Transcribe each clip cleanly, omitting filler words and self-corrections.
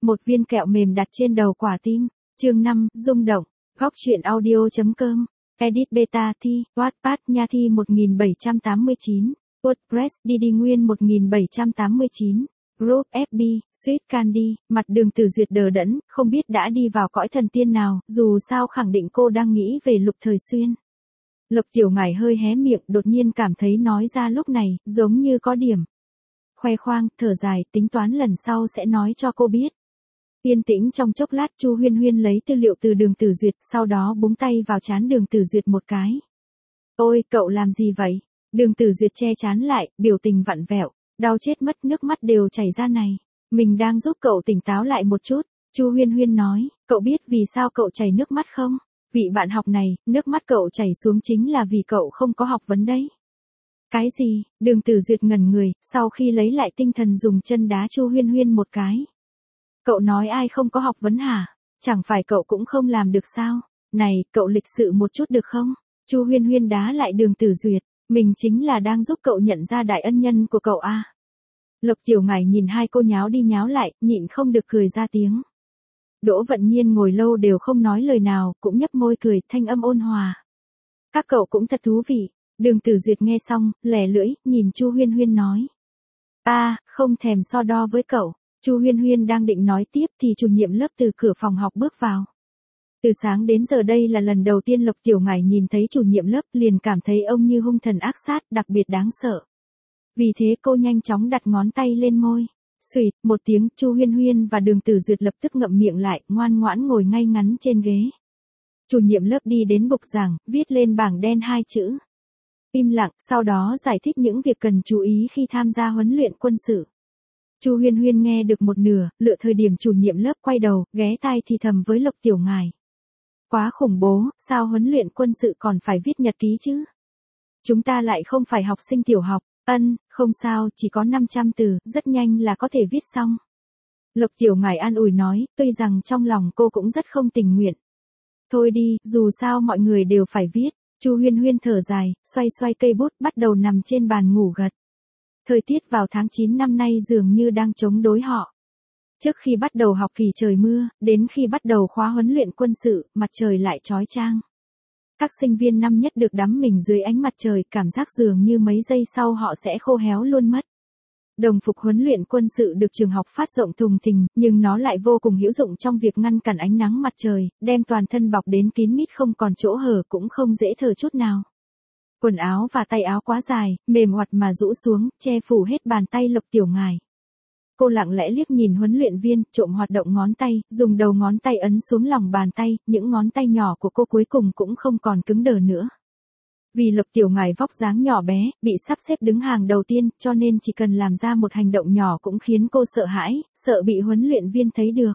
Một viên kẹo mềm đặt trên đầu quả tim. Chương 5, rung động. Góc truyện audio.com. Edit beta thi, Wattpad Nha Thi 1789. WordPress Didi Nguyên 1789. Group FB, Sweet Candy, mặt Đường Tử Duyệt đờ đẫn, không biết đã đi vào cõi thần tiên nào, dù sao khẳng định cô đang nghĩ về Lục Thời Xuyên. Lục Tiểu Ngải hơi hé miệng, đột nhiên cảm thấy nói ra lúc này, giống như có điểm. Khoe khoang, thở dài, tính toán lần sau sẽ nói cho cô biết. Yên tĩnh trong chốc lát, Chu Huyên Huyên lấy tư liệu từ Đường Tử Duyệt, sau đó búng tay vào trán Đường Tử Duyệt một cái. Ôi, cậu làm gì vậy? Đường Tử Duyệt che trán lại, biểu tình vặn vẹo, đau chết mất, nước mắt đều chảy ra này. Mình đang giúp cậu tỉnh táo lại một chút. Chu Huyên Huyên nói, cậu biết vì sao cậu chảy nước mắt không? Vị bạn học này, nước mắt cậu chảy xuống chính là vì cậu không có học vấn đấy. Cái gì? Đường Tử Duyệt ngẩn người, sau khi lấy lại tinh thần dùng chân đá Chu Huyên Huyên một cái. Cậu nói ai không có học vấn hả? Chẳng phải cậu cũng không làm được sao? Này, cậu lịch sự một chút được không? Chu Huyên Huyên đá lại Đường Tử Duyệt, mình chính là đang giúp cậu nhận ra đại ân nhân của cậu à. Lục Tiểu Ngải nhìn hai cô nháo đi nháo lại, nhịn không được cười ra tiếng. Đỗ Vận Nhiên ngồi lâu đều không nói lời nào, cũng nhấp môi cười, thanh âm ôn hòa. Các cậu cũng thật thú vị. Đường Tử Duyệt nghe xong, lẻ lưỡi, nhìn Chu Huyên Huyên nói. Không thèm so đo với cậu. Chu Huyên Huyên đang định nói tiếp thì chủ nhiệm lớp từ cửa phòng học bước vào. Từ sáng đến giờ đây là lần đầu tiên Lục Tiểu Ngải nhìn thấy chủ nhiệm lớp, liền cảm thấy ông như hung thần ác sát, đặc biệt đáng sợ. Vì thế cô nhanh chóng đặt ngón tay lên môi. Xuỵt, một tiếng, Chu Huyên Huyên và Đường Tử Duyệt lập tức ngậm miệng lại, ngoan ngoãn ngồi ngay ngắn trên ghế. Chủ nhiệm lớp đi đến bục giảng, viết lên bảng đen hai chữ. Im lặng, sau đó giải thích những việc cần chú ý khi tham gia huấn luyện quân sự. Chu Huyên Huyên nghe được một nửa, lựa thời điểm chủ nhiệm lớp quay đầu, ghé tai thì thầm với Lục Tiểu Ngải. Quá khủng bố, sao huấn luyện quân sự còn phải viết nhật ký chứ? Chúng ta lại không phải học sinh tiểu học. Không sao, chỉ có 500 từ, rất nhanh là có thể viết xong. Lục Tiểu Ngải an ủi nói, tuy rằng trong lòng cô cũng rất không tình nguyện. Thôi đi, dù sao mọi người đều phải viết. Chu Huyên Huyên thở dài, xoay xoay cây bút, bắt đầu nằm trên bàn ngủ gật. Thời tiết vào tháng 9 năm nay dường như đang chống đối họ. Trước khi bắt đầu học kỳ trời mưa, đến khi bắt đầu khóa huấn luyện quân sự, mặt trời lại chói chang. Các sinh viên năm nhất được đắm mình dưới ánh mặt trời, cảm giác dường như mấy giây sau họ sẽ khô héo luôn mất. Đồng phục huấn luyện quân sự được trường học phát rộng thùng thình, nhưng nó lại vô cùng hữu dụng trong việc ngăn cản ánh nắng mặt trời, đem toàn thân bọc đến kín mít không còn chỗ hở, cũng không dễ thở chút nào. Quần áo và tay áo quá dài, mềm oặt mà rũ xuống, che phủ hết bàn tay Lục Tiểu Ngải. Cô lặng lẽ liếc nhìn huấn luyện viên, trộm hoạt động ngón tay, dùng đầu ngón tay ấn xuống lòng bàn tay, những ngón tay nhỏ của cô cuối cùng cũng không còn cứng đờ nữa. Vì Lục Tiểu Ngải vóc dáng nhỏ bé, bị sắp xếp đứng hàng đầu tiên, cho nên chỉ cần làm ra một hành động nhỏ cũng khiến cô sợ hãi, sợ bị huấn luyện viên thấy được.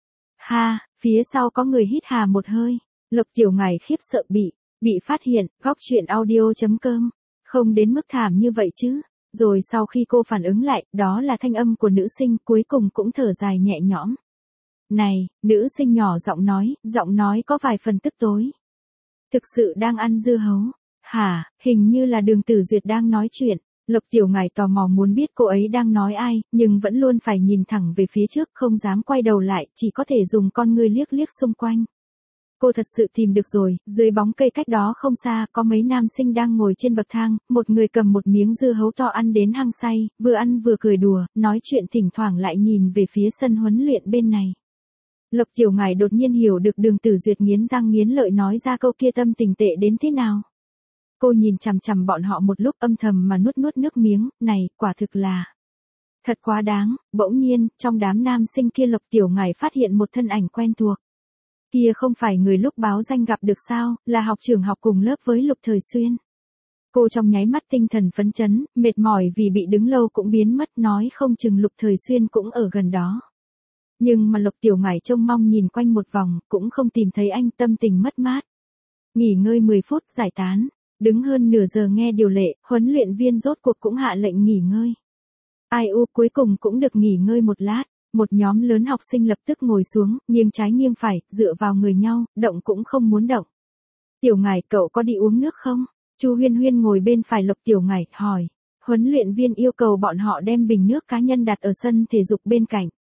Phía sau có người hít hà một hơi. Lục Tiểu Ngải khiếp sợ bị phát hiện. Góc truyện audio.com. Không đến mức thảm như vậy chứ. Rồi sau khi cô phản ứng lại, đó là thanh âm của nữ sinh, cuối cùng cũng thở dài nhẹ nhõm. Này, nữ sinh nhỏ giọng nói có vài phần tức tối. Thực sự đang ăn dưa hấu. Hả, hình như là Đường Tử Duyệt đang nói chuyện. Lục Tiểu Ngải tò mò muốn biết cô ấy đang nói ai, nhưng vẫn luôn phải nhìn thẳng về phía trước, không dám quay đầu lại, chỉ có thể dùng con ngươi liếc liếc xung quanh. Cô thật sự tìm được rồi, dưới bóng cây cách đó không xa, có mấy nam sinh đang ngồi trên bậc thang, một người cầm một miếng dưa hấu to ăn đến hăng say, vừa ăn vừa cười đùa, nói chuyện thỉnh thoảng lại nhìn về phía sân huấn luyện bên này. Lục Tiểu Ngải đột nhiên hiểu được Đường Tử Duyệt nghiến răng nghiến lợi nói ra câu kia tâm tình tệ đến thế nào. Cô nhìn chằm chằm bọn họ một lúc, âm thầm mà nuốt nước miếng, này, quả thực là thật quá đáng. Bỗng nhiên, trong đám nam sinh kia Lục Tiểu Ngải phát hiện một thân ảnh quen thuộc. Kia không phải người lúc báo danh gặp được sao, là học trưởng học cùng lớp với Lục Thời Xuyên. Cô trong nháy mắt tinh thần phấn chấn, mệt mỏi vì bị đứng lâu cũng biến mất, nói không chừng Lục Thời Xuyên cũng ở gần đó. Nhưng mà Lục Tiểu Ngải trông mong nhìn quanh một vòng, cũng không tìm thấy anh, tâm tình mất mát. Nghỉ ngơi 10 phút, giải tán. Đứng hơn nửa giờ nghe điều lệ, huấn luyện viên rốt cuộc cũng hạ lệnh nghỉ ngơi. Cuối cùng cũng được nghỉ ngơi một lát. Một nhóm lớn học sinh lập tức ngồi xuống, nghiêng trái nghiêng phải, dựa vào người nhau, động cũng không muốn động. Tiểu Ngải, cậu có đi uống nước không? Chu Huyên Huyên ngồi bên phải Lục Tiểu Ngải, hỏi. Huấn luyện viên yêu cầu bọn họ đem bình nước cá nhân đặt ở sân thể dục bên cạnh.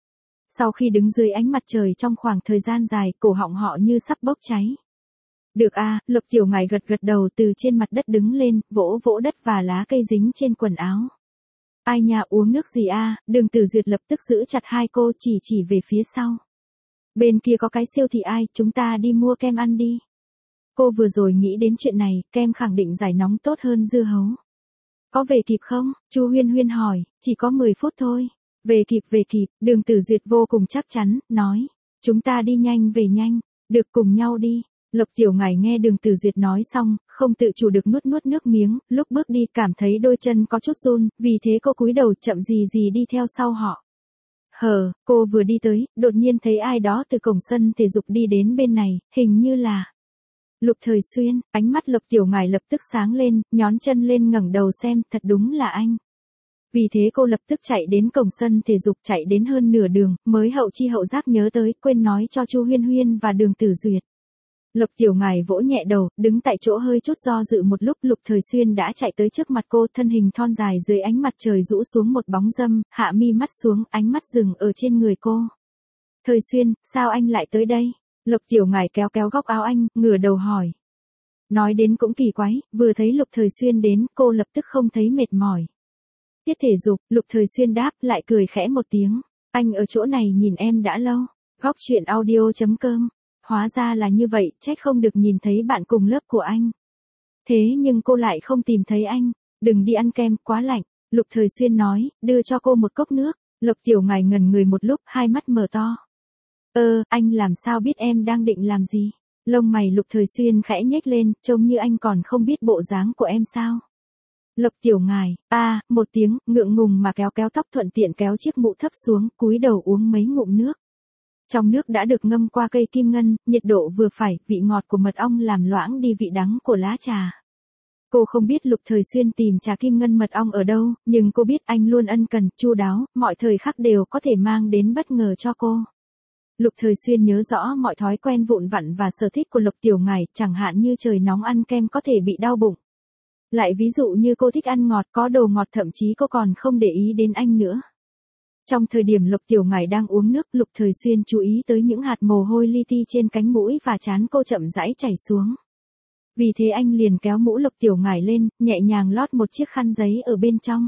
Sau khi đứng dưới ánh mặt trời trong khoảng thời gian dài, cổ họng họ như sắp bốc cháy. Được à, Lục Tiểu Ngải gật gật đầu từ trên mặt đất đứng lên, vỗ vỗ đất và lá cây dính trên quần áo. Ai nhà uống nước gì à, Đường Tử Duyệt lập tức giữ chặt hai cô chỉ về phía sau. Bên kia có cái siêu thị ai, chúng ta đi mua kem ăn đi. Cô vừa rồi nghĩ đến chuyện này, kem khẳng định giải nóng tốt hơn dưa hấu. Có về kịp không? Chu Huyên Huyên hỏi, chỉ có 10 phút thôi. Về kịp, Đường Tử Duyệt vô cùng chắc chắn, nói. Chúng ta đi nhanh về nhanh, được cùng nhau đi. Lục Tiểu Ngải nghe Đường Tử Duyệt nói xong, không tự chủ được nuốt nước miếng, lúc bước đi cảm thấy đôi chân có chút run, vì thế cô cúi đầu chậm gì đi theo sau họ. Cô vừa đi tới, đột nhiên thấy ai đó từ cổng sân thể dục đi đến bên này, hình như là Lục Thời Xuyên. Ánh mắt Lục Tiểu Ngải lập tức sáng lên, nhón chân lên ngẩng đầu xem, thật đúng là anh. Vì thế cô lập tức chạy đến cổng sân thể dục, chạy đến hơn nửa đường, mới hậu chi hậu giác nhớ tới, quên nói cho Chu Huyên Huyên và Đường Tử Duyệt. Lục Tiểu Ngải vỗ nhẹ đầu, đứng tại chỗ hơi chút do dự một lúc, Lục Thời Xuyên đã chạy tới trước mặt cô, thân hình thon dài dưới ánh mặt trời rũ xuống một bóng râm, hạ mi mắt xuống, ánh mắt dừng ở trên người cô. Thời Xuyên, sao anh lại tới đây? Lục Tiểu Ngải kéo góc áo anh, ngửa đầu hỏi. Nói đến cũng kỳ quái, vừa thấy Lục Thời Xuyên đến, cô lập tức không thấy mệt mỏi. Tiết thể dục, Lục Thời Xuyên đáp, lại cười khẽ một tiếng. Anh ở chỗ này nhìn em đã lâu. Góc truyện audio.com. Hóa ra là như vậy, trách không được nhìn thấy bạn cùng lớp của anh. Thế nhưng cô lại không tìm thấy anh. Đừng đi ăn kem, quá lạnh. Lục Thời Xuyên nói, đưa cho cô một cốc nước. Lục Tiểu Ngải ngẩn người một lúc, hai mắt mở to. Anh làm sao biết em đang định làm gì? Lông mày Lục Thời Xuyên khẽ nhếch lên, trông như anh còn không biết bộ dáng của em sao? Lục Tiểu Ngải, một tiếng, ngượng ngùng mà kéo tóc, thuận tiện kéo chiếc mũ thấp xuống, cúi đầu uống mấy ngụm nước. Trong nước đã được ngâm qua cây kim ngân, nhiệt độ vừa phải, vị ngọt của mật ong làm loãng đi vị đắng của lá trà. Cô không biết Lục Thời Xuyên tìm trà kim ngân mật ong ở đâu, nhưng cô biết anh luôn ân cần, chu đáo, mọi thời khắc đều có thể mang đến bất ngờ cho cô. Lục Thời Xuyên nhớ rõ mọi thói quen vụn vặt và sở thích của Lục Tiểu Ngải, chẳng hạn như trời nóng ăn kem có thể bị đau bụng. Lại ví dụ như cô thích ăn ngọt, có đồ ngọt, thậm chí cô còn không để ý đến anh nữa. Trong thời điểm Lục Tiểu Ngải đang uống nước, Lục Thời Xuyên chú ý tới những hạt mồ hôi li ti trên cánh mũi và trán cô chậm rãi chảy xuống. Vì thế anh liền kéo mũ Lục Tiểu Ngải lên, nhẹ nhàng lót một chiếc khăn giấy ở bên trong.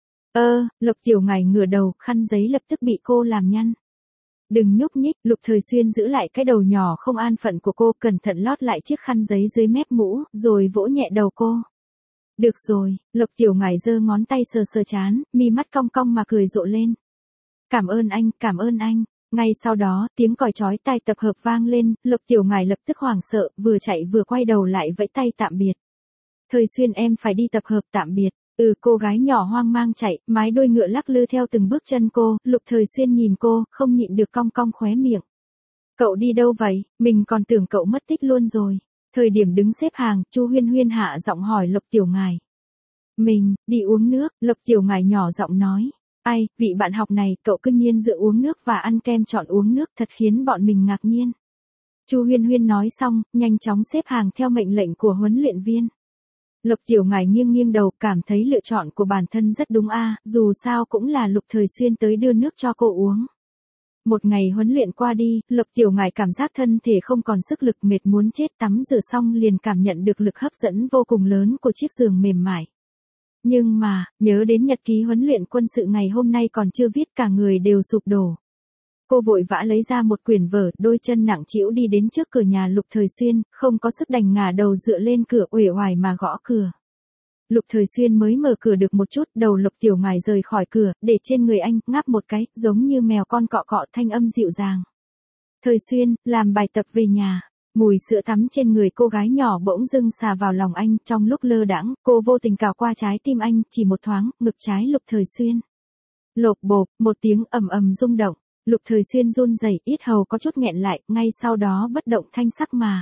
Lục Tiểu Ngải ngửa đầu, khăn giấy lập tức bị cô làm nhăn. Đừng nhúc nhích, Lục Thời Xuyên giữ lại cái đầu nhỏ không an phận của cô, cẩn thận lót lại chiếc khăn giấy dưới mép mũ, rồi vỗ nhẹ đầu cô. Được rồi, Lục Tiểu Ngải giơ ngón tay sờ trán, mi mắt cong cong mà cười rộ lên. Cảm ơn anh. Ngay sau đó, tiếng còi chói tai tập hợp vang lên, Lục Tiểu Ngải lập tức hoảng sợ, vừa chạy vừa quay đầu lại vẫy tay tạm biệt. Thời Xuyên em phải đi tập hợp, tạm biệt. Cô gái nhỏ hoang mang chạy, mái đuôi ngựa lắc lư theo từng bước chân cô, Lục Thời Xuyên nhìn cô, không nhịn được cong cong khóe miệng. Cậu đi đâu vậy, mình còn tưởng cậu mất tích luôn rồi. Thời điểm đứng xếp hàng, Chu Huyên Huyên hạ giọng hỏi Lục Tiểu Ngải. Mình, đi uống nước, Lục Tiểu Ngải nhỏ giọng nói. Ai, vị bạn học này, cậu cứ nhiên giữa uống nước và ăn kem chọn uống nước, thật khiến bọn mình ngạc nhiên. Chu Huyên Huyên nói xong, nhanh chóng xếp hàng theo mệnh lệnh của huấn luyện viên. Lục Tiểu Ngải nghiêng đầu, cảm thấy lựa chọn của bản thân rất đúng dù sao cũng là Lục Thời Xuyên tới đưa nước cho cô uống. Một ngày huấn luyện qua đi, Lục Tiểu Ngải cảm giác thân thể không còn sức lực, mệt muốn chết, tắm rửa xong liền cảm nhận được lực hấp dẫn vô cùng lớn của chiếc giường mềm mại. Nhưng mà, nhớ đến nhật ký huấn luyện quân sự ngày hôm nay còn chưa viết, cả người đều sụp đổ. Cô vội vã lấy ra một quyển vở, đôi chân nặng trĩu đi đến trước cửa nhà Lục Thời Xuyên, không có sức đành ngả đầu dựa lên cửa, uể oải mà gõ cửa. Lục Thời Xuyên mới mở cửa được một chút, đầu Lục Tiểu Ngải rời khỏi cửa, để trên người anh, ngáp một cái, giống như mèo con cọ cọ, thanh âm dịu dàng. Thời Xuyên, làm bài tập về nhà. Mùi sữa tắm trên người cô gái nhỏ bỗng dưng xà vào lòng anh, trong lúc lơ đãng, cô vô tình cào qua trái tim anh, chỉ một thoáng, ngực trái Lục Thời Xuyên. Lộp bộp, một tiếng ầm rung động. Lục Thời Xuyên run rẩy, yết hầu có chút nghẹn lại, ngay sau đó bất động thanh sắc mà.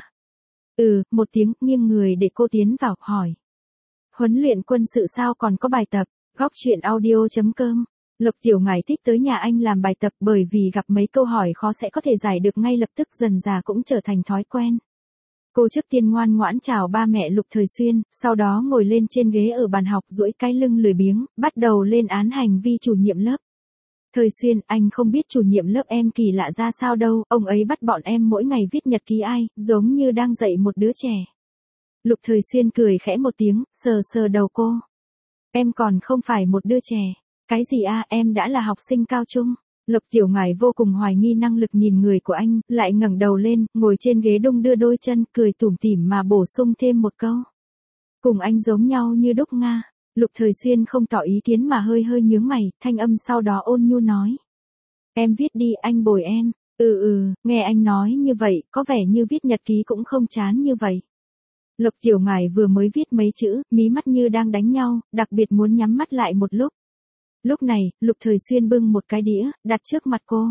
Một tiếng, nghiêng người để cô tiến vào, hỏi. Huấn luyện quân sự sao còn có bài tập? Góc truyện audio.com. Lục Tiểu Ngải thích tới nhà anh làm bài tập bởi vì gặp mấy câu hỏi khó sẽ có thể giải được ngay lập tức, dần dà cũng trở thành thói quen. Cô trước tiên ngoan ngoãn chào ba mẹ Lục Thời Xuyên, sau đó ngồi lên trên ghế ở bàn học, duỗi cái lưng lười biếng, bắt đầu lên án hành vi chủ nhiệm lớp. Thời Xuyên, anh không biết chủ nhiệm lớp em kỳ lạ ra sao đâu, ông ấy bắt bọn em mỗi ngày viết nhật ký ai, giống như đang dạy một đứa trẻ. Lục Thời Xuyên cười khẽ một tiếng, sờ sờ đầu cô. Em còn không phải một đứa trẻ. Cái gì a, em đã là học sinh cao trung. Lục Tiểu Ngải vô cùng hoài nghi năng lực nhìn người của anh, lại ngẩng đầu lên, ngồi trên ghế đung đưa đôi chân, cười tủm tỉm mà bổ sung thêm một câu. Cùng anh giống nhau như đúc Nga. Lục Thời Xuyên không tỏ ý kiến mà hơi hơi nhướng mày, thanh âm sau đó ôn nhu nói. Em viết đi, anh bồi em. Nghe anh nói như vậy, có vẻ như viết nhật ký cũng không chán như vậy. Lục Tiểu Ngải vừa mới viết mấy chữ, mí mắt như đang đánh nhau, đặc biệt muốn nhắm mắt lại một lúc. Lúc này, Lục Thời Xuyên bưng một cái đĩa, đặt trước mặt cô.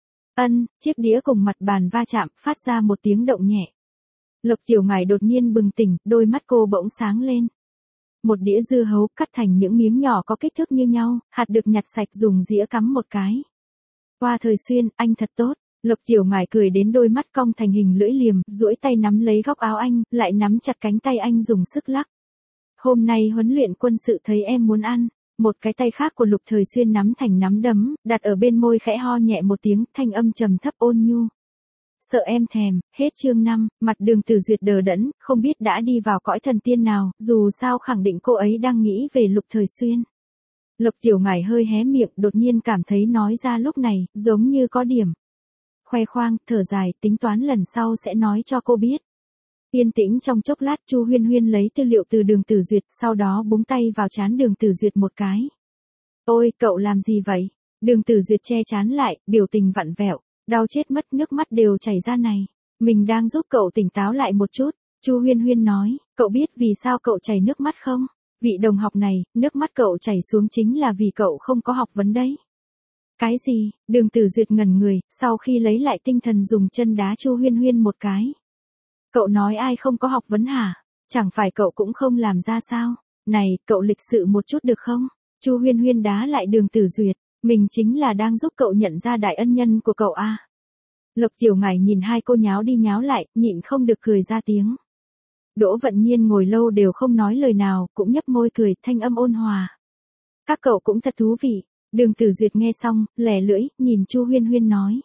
Chiếc đĩa cùng mặt bàn va chạm, phát ra một tiếng động nhẹ. Lục Tiểu Ngải đột nhiên bừng tỉnh, đôi mắt cô bỗng sáng lên. Một đĩa dưa hấu cắt thành những miếng nhỏ có kích thước như nhau, hạt được nhặt sạch dùng dĩa cắm một cái. Qua Thời Xuyên, anh thật tốt. Lục Tiểu Ngải cười đến đôi mắt cong thành hình lưỡi liềm, duỗi tay nắm lấy góc áo anh, lại nắm chặt cánh tay anh dùng sức lắc. Hôm nay huấn luyện quân sự thấy em muốn ăn. Một cái tay khác của Lục Thời Xuyên nắm thành nắm đấm, đặt ở bên môi khẽ ho nhẹ một tiếng, thanh âm trầm thấp ôn nhu. Sợ em thèm, hết chương 5, mặt Đường Tử Duyệt đờ đẫn, không biết đã đi vào cõi thần tiên nào, dù sao khẳng định cô ấy đang nghĩ về Lục Thời Xuyên. Lục Tiểu Ngải hơi hé miệng, đột nhiên cảm thấy nói ra lúc này, giống như có điểm. Khoe khoang, thở dài, tính toán lần sau sẽ nói cho cô biết. Yên tĩnh trong chốc lát, Chu Huyên Huyên lấy tư liệu từ Đường Tử Duyệt, sau đó búng tay vào trán Đường Tử Duyệt một cái. Ôi, cậu làm gì vậy? Đường Tử Duyệt che trán lại, biểu tình vặn vẹo, đau chết mất, nước mắt đều chảy ra này. Mình đang giúp cậu tỉnh táo lại một chút, Chu Huyên Huyên nói, cậu biết vì sao cậu chảy nước mắt không? Vị đồng học này, nước mắt cậu chảy xuống chính là vì cậu không có học vấn đấy. Cái gì? Đường Tử Duyệt ngẩn người, sau khi lấy lại tinh thần dùng chân đá Chu Huyên Huyên một cái. Cậu nói ai không có học vấn hả? Chẳng phải cậu cũng không làm ra sao? Này, cậu lịch sự một chút được không? Chu Huyên Huyên đá lại Đường Tử Duyệt, mình chính là đang giúp cậu nhận ra đại ân nhân của cậu a. Lục Tiểu Ngải nhìn hai cô nháo đi nháo lại, nhịn không được cười ra tiếng. Đỗ Vận Nhiên ngồi lâu đều không nói lời nào, cũng nhấp môi cười, thanh âm ôn hòa. Các cậu cũng thật thú vị. Đường Tử Duyệt nghe xong, lẻ lưỡi, nhìn Chu Huyên Huyên nói.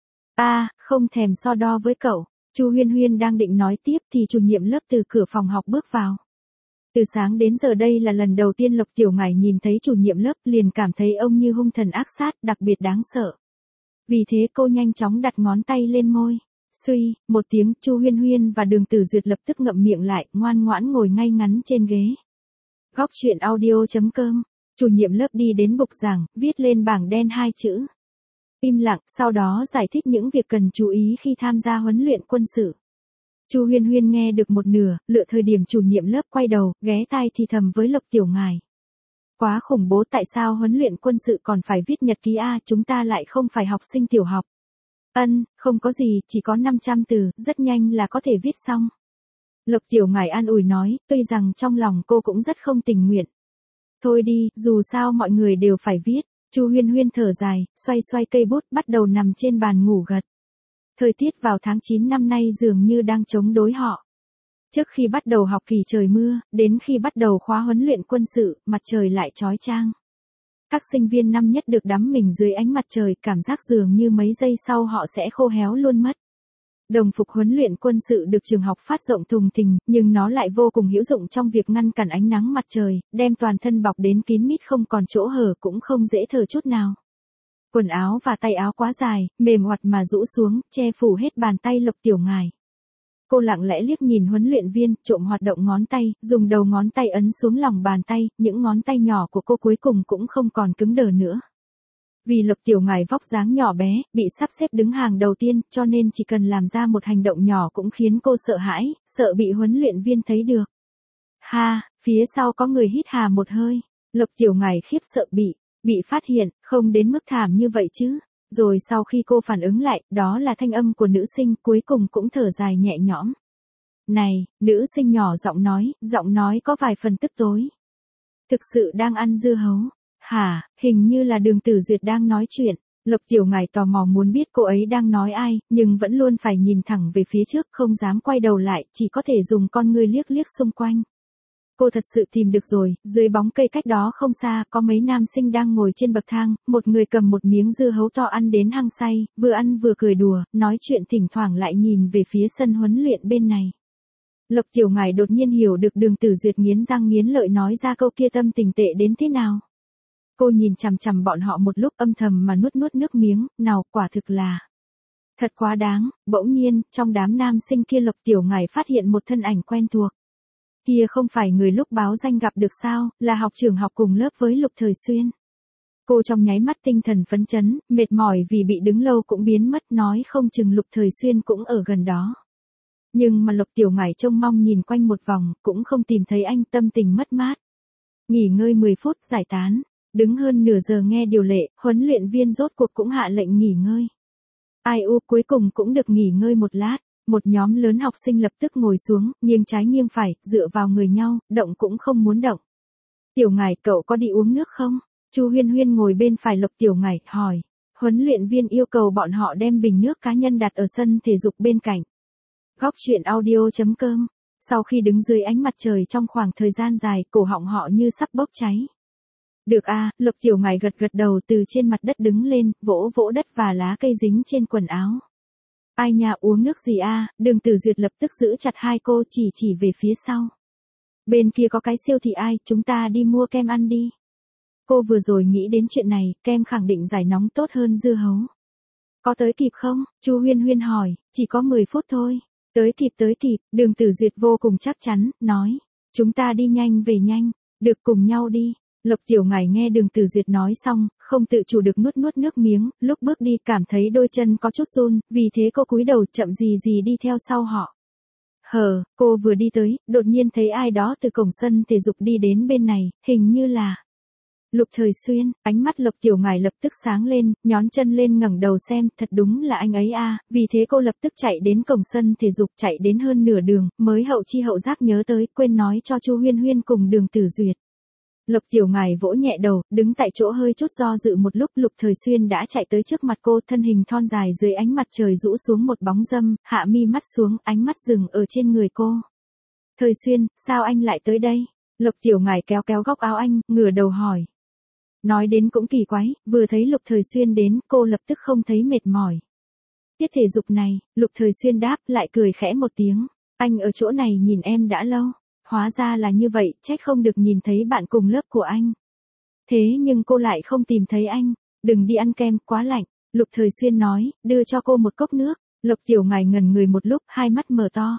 Không thèm so đo với cậu. Chu Huyên Huyên đang định nói tiếp thì chủ nhiệm lớp từ cửa phòng học bước vào. Từ sáng đến giờ đây là lần đầu tiên Lục Tiểu Ngải nhìn thấy chủ nhiệm lớp, liền cảm thấy ông như hung thần ác sát, đặc biệt đáng sợ. Vì thế cô nhanh chóng đặt ngón tay lên môi. Suy, một tiếng, Chu Huyên Huyên và Đường Tử Duyệt lập tức ngậm miệng lại, ngoan ngoãn ngồi ngay ngắn trên ghế. Góc truyện audio.com. Chủ nhiệm lớp đi đến bục giảng, viết lên bảng đen 2 chữ. Im lặng, sau đó giải thích những việc cần chú ý khi tham gia huấn luyện quân sự. Chu Huyên Huyên nghe được một nửa, lựa thời điểm chủ nhiệm lớp quay đầu, ghé tai thì thầm với Lục Tiểu Ngải. Quá khủng bố, tại sao huấn luyện quân sự còn phải viết nhật ký a, chúng ta lại không phải học sinh tiểu học. Không có gì, chỉ có 500 từ, rất nhanh là có thể viết xong. Lục Tiểu Ngải an ủi nói, tuy rằng trong lòng cô cũng rất không tình nguyện. Thôi đi, dù sao mọi người đều phải viết. Chu Huyên Huyên thở dài, xoay xoay cây bút, bắt đầu nằm trên bàn ngủ gật. Thời tiết vào tháng 9 năm nay dường như đang chống đối họ. Trước khi bắt đầu học kỳ trời mưa, đến khi bắt đầu khóa huấn luyện quân sự, mặt trời lại chói chang. Các sinh viên năm nhất được đắm mình dưới ánh mặt trời, cảm giác dường như mấy giây sau họ sẽ khô héo luôn mất. Đồng phục huấn luyện quân sự được trường học phát rộng thùng thình, nhưng nó lại vô cùng hữu dụng trong việc ngăn cản ánh nắng mặt trời, đem toàn thân bọc đến kín mít không còn chỗ hở, cũng không dễ thở chút nào. Quần áo và tay áo quá dài, mềm oặt mà rũ xuống, che phủ hết bàn tay Lục Tiểu Ngải. Cô lặng lẽ liếc nhìn huấn luyện viên, trộm hoạt động ngón tay, dùng đầu ngón tay ấn xuống lòng bàn tay, những ngón tay nhỏ của cô cuối cùng cũng không còn cứng đờ nữa. Vì Lục Tiểu Ngải vóc dáng nhỏ bé, bị sắp xếp đứng hàng đầu tiên, cho nên chỉ cần làm ra một hành động nhỏ cũng khiến cô sợ hãi, sợ bị huấn luyện viên thấy được. Phía sau có người hít hà một hơi. Lục Tiểu Ngải khiếp sợ bị phát hiện, không đến mức thảm như vậy chứ. Rồi sau khi cô phản ứng lại, đó là thanh âm của nữ sinh, cuối cùng cũng thở dài nhẹ nhõm. Này, nữ sinh nhỏ giọng nói có vài phần tức tối. Thực sự đang ăn dưa hấu. Hình như là Đường Tử Duyệt đang nói chuyện. Lục Tiểu Ngải tò mò muốn biết cô ấy đang nói ai, nhưng vẫn luôn phải nhìn thẳng về phía trước, không dám quay đầu lại, chỉ có thể dùng con ngươi liếc liếc xung quanh. Cô thật sự tìm được rồi, dưới bóng cây cách đó không xa, có mấy nam sinh đang ngồi trên bậc thang, một người cầm một miếng dưa hấu to ăn đến hăng say, vừa ăn vừa cười đùa, nói chuyện thỉnh thoảng lại nhìn về phía sân huấn luyện bên này. Lộc Tiểu Ngải đột nhiên hiểu được Đường Tử Duyệt nghiến răng nghiến lợi nói ra câu kia tâm tình tệ đến thế nào. Cô nhìn chằm chằm bọn họ một lúc âm thầm mà nuốt nuốt nước miếng, nào quả thực là thật quá đáng. Bỗng nhiên, trong đám nam sinh kia Lộc Tiểu Ngải phát hiện một thân ảnh quen thuộc. Kia không phải người lúc báo danh gặp được sao, là học trưởng học cùng lớp với Lục Thời Xuyên. Cô trong nháy mắt tinh thần phấn chấn, mệt mỏi vì bị đứng lâu cũng biến mất, nói không chừng Lục Thời Xuyên cũng ở gần đó. Nhưng mà Lộc Tiểu Ngải trông mong nhìn quanh một vòng, cũng không tìm thấy anh, tâm tình mất mát. Nghỉ ngơi 10 phút, giải tán. Đứng hơn nửa giờ nghe điều lệ, huấn luyện viên rốt cuộc cũng hạ lệnh nghỉ ngơi. Ai u cuối cùng cũng được nghỉ ngơi một lát. Một nhóm lớn học sinh lập tức ngồi xuống, nghiêng trái nghiêng phải, dựa vào người nhau, động cũng không muốn động. Tiểu Ngải, cậu có đi uống nước không? Chu Huyên Huyên ngồi bên phải Lộc Tiểu Ngải, hỏi. Huấn luyện viên yêu cầu bọn họ đem bình nước cá nhân đặt ở sân thể dục bên cạnh. Góc chuyện audio.com. Sau khi đứng dưới ánh mặt trời trong khoảng thời gian dài, cổ họng họ như sắp bốc cháy. Được a, Lộc Tiểu Ngải gật gật đầu từ trên mặt đất đứng lên, vỗ vỗ đất và lá cây dính trên quần áo. Ai nhà uống nước gì a? Đường Tử Duyệt lập tức giữ chặt hai cô chỉ về phía sau. Bên kia có cái siêu thị ai, chúng ta đi mua kem ăn đi. Cô vừa rồi nghĩ đến chuyện này, kem khẳng định giải nóng tốt hơn dưa hấu. Có tới kịp không? Chu Huyên Huyên hỏi, chỉ có 10 phút thôi. Tới kịp, Đường Tử Duyệt vô cùng chắc chắn, nói. Chúng ta đi nhanh về nhanh, được cùng nhau đi. Lộc Tiểu Ngải nghe Đường Tử Duyệt nói xong, không tự chủ được nuốt nuốt nước miếng, lúc bước đi cảm thấy đôi chân có chút run, vì thế cô cúi đầu chậm gì đi theo sau họ. Cô vừa đi tới, đột nhiên thấy ai đó từ cổng sân thể dục đi đến bên này, hình như là Lục Thời Xuyên. Ánh mắt Lộc Tiểu Ngải lập tức sáng lên, nhón chân lên ngẩng đầu xem, thật đúng là anh ấy a, vì thế cô lập tức chạy đến cổng sân thể dục, chạy đến hơn nửa đường, mới hậu chi hậu giác nhớ tới, quên nói cho Chu Huyên Huyên cùng Đường Tử Duyệt. Lộc Tiểu Ngải vỗ nhẹ đầu, đứng tại chỗ hơi chút do dự một lúc, Lục Thời Xuyên đã chạy tới trước mặt cô, thân hình thon dài dưới ánh mặt trời rũ xuống một bóng dâm, hạ mi mắt xuống, ánh mắt dừng ở trên người cô. Thời Xuyên, sao anh lại tới đây? Lộc Tiểu Ngải kéo kéo góc áo anh, ngửa đầu hỏi. Nói đến cũng kỳ quái, vừa thấy Lục Thời Xuyên đến, cô lập tức không thấy mệt mỏi. Tiết thể dục này, Lục Thời Xuyên đáp, lại cười khẽ một tiếng. Anh ở chỗ này nhìn em đã lâu. Hóa ra là như vậy, trách không được nhìn thấy bạn cùng lớp của anh. Thế nhưng cô lại không tìm thấy anh. Đừng đi ăn kem, quá lạnh. Lục Thời Xuyên nói, đưa cho cô một cốc nước. Lộc Tiểu Ngải ngẩn người một lúc, hai mắt mở to.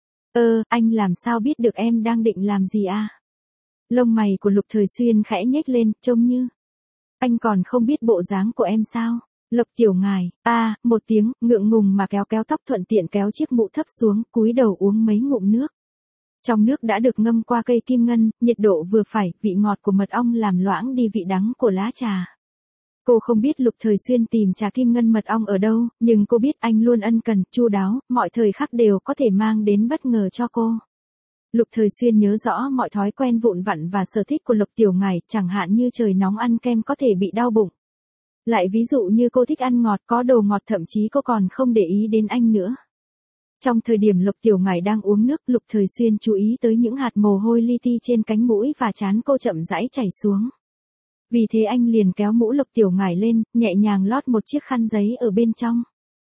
Anh làm sao biết được em đang định làm gì à? Lông mày của Lục Thời Xuyên khẽ nhếch lên, trông như. Anh còn không biết bộ dáng của em sao? Lộc Tiểu Ngải, một tiếng, ngượng ngùng mà kéo kéo tóc thuận tiện kéo chiếc mũ thấp xuống, cúi đầu uống mấy ngụm nước. Trong nước đã được ngâm qua cây kim ngân, nhiệt độ vừa phải, vị ngọt của mật ong làm loãng đi vị đắng của lá trà. Cô không biết Lục Thời Xuyên tìm trà kim ngân mật ong ở đâu, nhưng cô biết anh luôn ân cần, chu đáo, mọi thời khắc đều có thể mang đến bất ngờ cho cô. Lục Thời Xuyên nhớ rõ mọi thói quen vụn vặt và sở thích của Lộc Tiểu Ngải, chẳng hạn như trời nóng ăn kem có thể bị đau bụng. Lại ví dụ như cô thích ăn ngọt, có đồ ngọt, thậm chí cô còn không để ý đến anh nữa. Trong thời điểm Lộc Tiểu Ngải đang uống nước, Lục Thời Xuyên chú ý tới những hạt mồ hôi li ti trên cánh mũi và trán cô chậm rãi chảy xuống. Vì thế anh liền kéo mũ Lộc Tiểu Ngải lên, nhẹ nhàng lót một chiếc khăn giấy ở bên trong.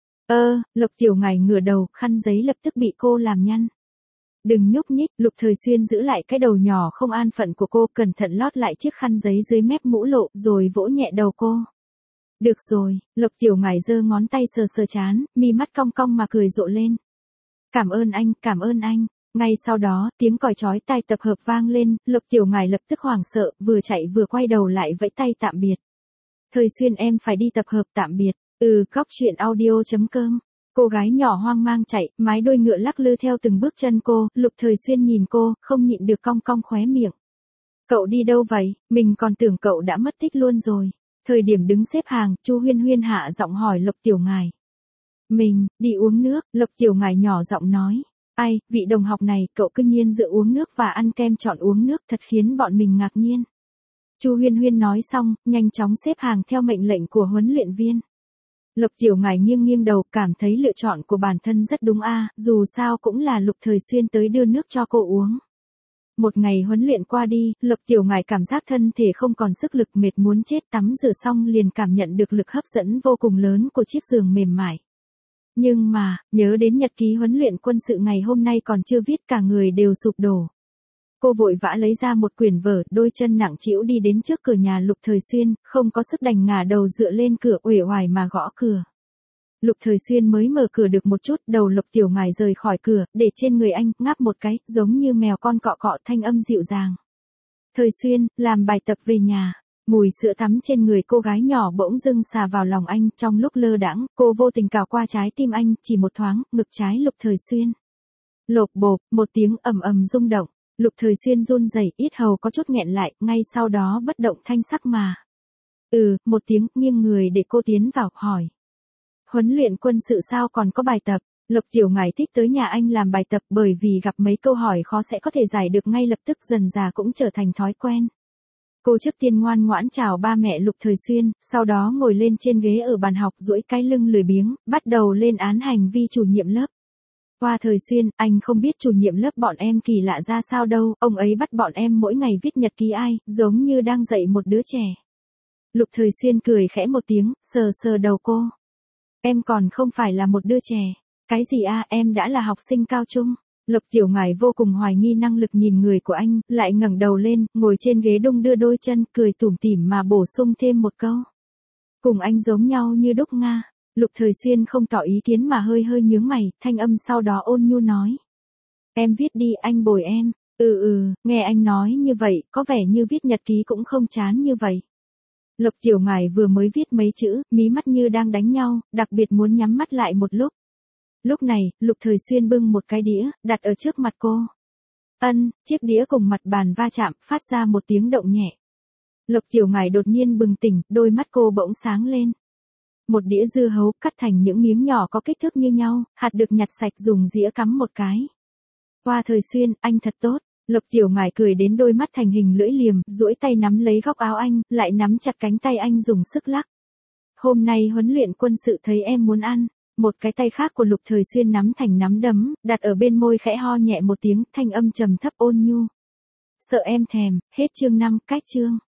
Lộc Tiểu Ngải ngửa đầu, khăn giấy lập tức bị cô làm nhăn. Đừng nhúc nhích, Lục Thời Xuyên giữ lại cái đầu nhỏ không an phận của cô, cẩn thận lót lại chiếc khăn giấy dưới mép mũ lộ, rồi vỗ nhẹ đầu cô. Được rồi, Lộc Tiểu Ngải giơ ngón tay sờ sờ trán, mi mắt cong cong mà cười rộ lên. Cảm ơn anh. Ngay sau đó, tiếng còi chói tai tập hợp vang lên, Lộc Tiểu Ngải lập tức hoảng sợ, vừa chạy vừa quay đầu lại vẫy tay tạm biệt. Thời Xuyên em phải đi tập hợp, tạm biệt. Góc chuyện audio.com. Cô gái nhỏ hoang mang chạy, mái đuôi ngựa lắc lư theo từng bước chân cô, Lục Thời Xuyên nhìn cô, không nhịn được cong cong khóe miệng. Cậu đi đâu vậy? Mình còn tưởng cậu đã mất tích luôn rồi. Thời điểm đứng xếp hàng, Chu Huyên Huyên hạ giọng hỏi Lộc Tiểu Ngải. Mình, đi uống nước, Lộc Tiểu Ngải nhỏ giọng nói. Ai, vị đồng học này, cậu cứ nhiên giữa uống nước và ăn kem chọn uống nước, thật khiến bọn mình ngạc nhiên. Chu Huyên Huyên nói xong, nhanh chóng xếp hàng theo mệnh lệnh của huấn luyện viên. Lộc Tiểu Ngải nghiêng đầu, cảm thấy lựa chọn của bản thân rất đúng dù sao cũng là Lục Thời Xuyên tới đưa nước cho cô uống. Một ngày huấn luyện qua đi, Lục Tiểu Ngải cảm giác thân thể không còn sức lực, mệt muốn chết, tắm rửa xong liền cảm nhận được lực hấp dẫn vô cùng lớn của chiếc giường mềm mại. Nhưng mà, nhớ đến nhật ký huấn luyện quân sự ngày hôm nay còn chưa viết, cả người đều sụp đổ. Cô vội vã lấy ra một quyển vở, đôi chân nặng trĩu đi đến trước cửa nhà Lục Thời Xuyên, không có sức đành ngả đầu dựa lên cửa uể oải mà gõ cửa. Lục Thời Xuyên mới mở cửa được một chút, đầu Lục Tiểu Ngải rời khỏi cửa, để trên người anh, ngáp một cái, giống như mèo con cọ cọ, thanh âm dịu dàng. Thời Xuyên, làm bài tập về nhà. Mùi sữa tắm trên người cô gái nhỏ bỗng dưng xà vào lòng anh, trong lúc lơ đãng, cô vô tình cào qua trái tim anh, chỉ một thoáng, ngực trái Lục Thời Xuyên. Lộp bộp, một tiếng ầm ầm rung động. Lục Thời Xuyên run rẩy, yết hầu có chút nghẹn lại, ngay sau đó bất động thanh sắc mà. Một tiếng, nghiêng người để cô tiến vào, hỏi. Huấn luyện quân sự sao còn có bài tập? Lục Tiểu Ngải thích tới nhà anh làm bài tập bởi vì gặp mấy câu hỏi khó sẽ có thể giải được ngay lập tức, dần dà cũng trở thành thói quen. Cô trước tiên ngoan ngoãn chào ba mẹ Lục Thời Xuyên, sau đó ngồi lên trên ghế ở bàn học, duỗi cái lưng lười biếng, bắt đầu lên án hành vi chủ nhiệm lớp. Qua Thời Xuyên, anh không biết chủ nhiệm lớp bọn em kỳ lạ ra sao đâu, ông ấy bắt bọn em mỗi ngày viết nhật ký ai, giống như đang dạy một đứa trẻ. Lục Thời Xuyên cười khẽ một tiếng, sờ sờ đầu cô. Em còn không phải là một đứa trẻ. Cái gì a, em đã là học sinh cao trung. Lục Tiểu Ngải vô cùng hoài nghi năng lực nhìn người của anh, lại ngẩng đầu lên, ngồi trên ghế đung đưa đôi chân, cười tủm tỉm mà bổ sung thêm một câu. Cùng anh giống nhau như đúc nga. Lục Thời Xuyên không tỏ ý kiến mà hơi hơi nhướng mày, thanh âm sau đó ôn nhu nói. Em viết đi, anh bồi em. Nghe anh nói như vậy, có vẻ như viết nhật ký cũng không chán như vậy. Lục Tiểu Ngải vừa mới viết mấy chữ, mí mắt như đang đánh nhau, đặc biệt muốn nhắm mắt lại một lúc. Lúc này, Lục Thời Xuyên bưng một cái đĩa, đặt ở trước mặt cô. Chiếc đĩa cùng mặt bàn va chạm, phát ra một tiếng động nhẹ. Lục Tiểu Ngải đột nhiên bừng tỉnh, đôi mắt cô bỗng sáng lên. Một đĩa dưa hấu cắt thành những miếng nhỏ có kích thước như nhau, hạt được nhặt sạch dùng dĩa cắm một cái. Qua Thời Xuyên, anh thật tốt. Lục Tiểu Ngải cười đến đôi mắt thành hình lưỡi liềm, duỗi tay nắm lấy góc áo anh, lại nắm chặt cánh tay anh dùng sức lắc. Hôm nay huấn luyện quân sự thấy em muốn ăn. Một cái tay khác của Lục Thời Xuyên nắm thành nắm đấm, đặt ở bên môi, khẽ ho nhẹ một tiếng, thanh âm trầm thấp ôn nhu. Sợ em thèm, hết chương 5, cách chương.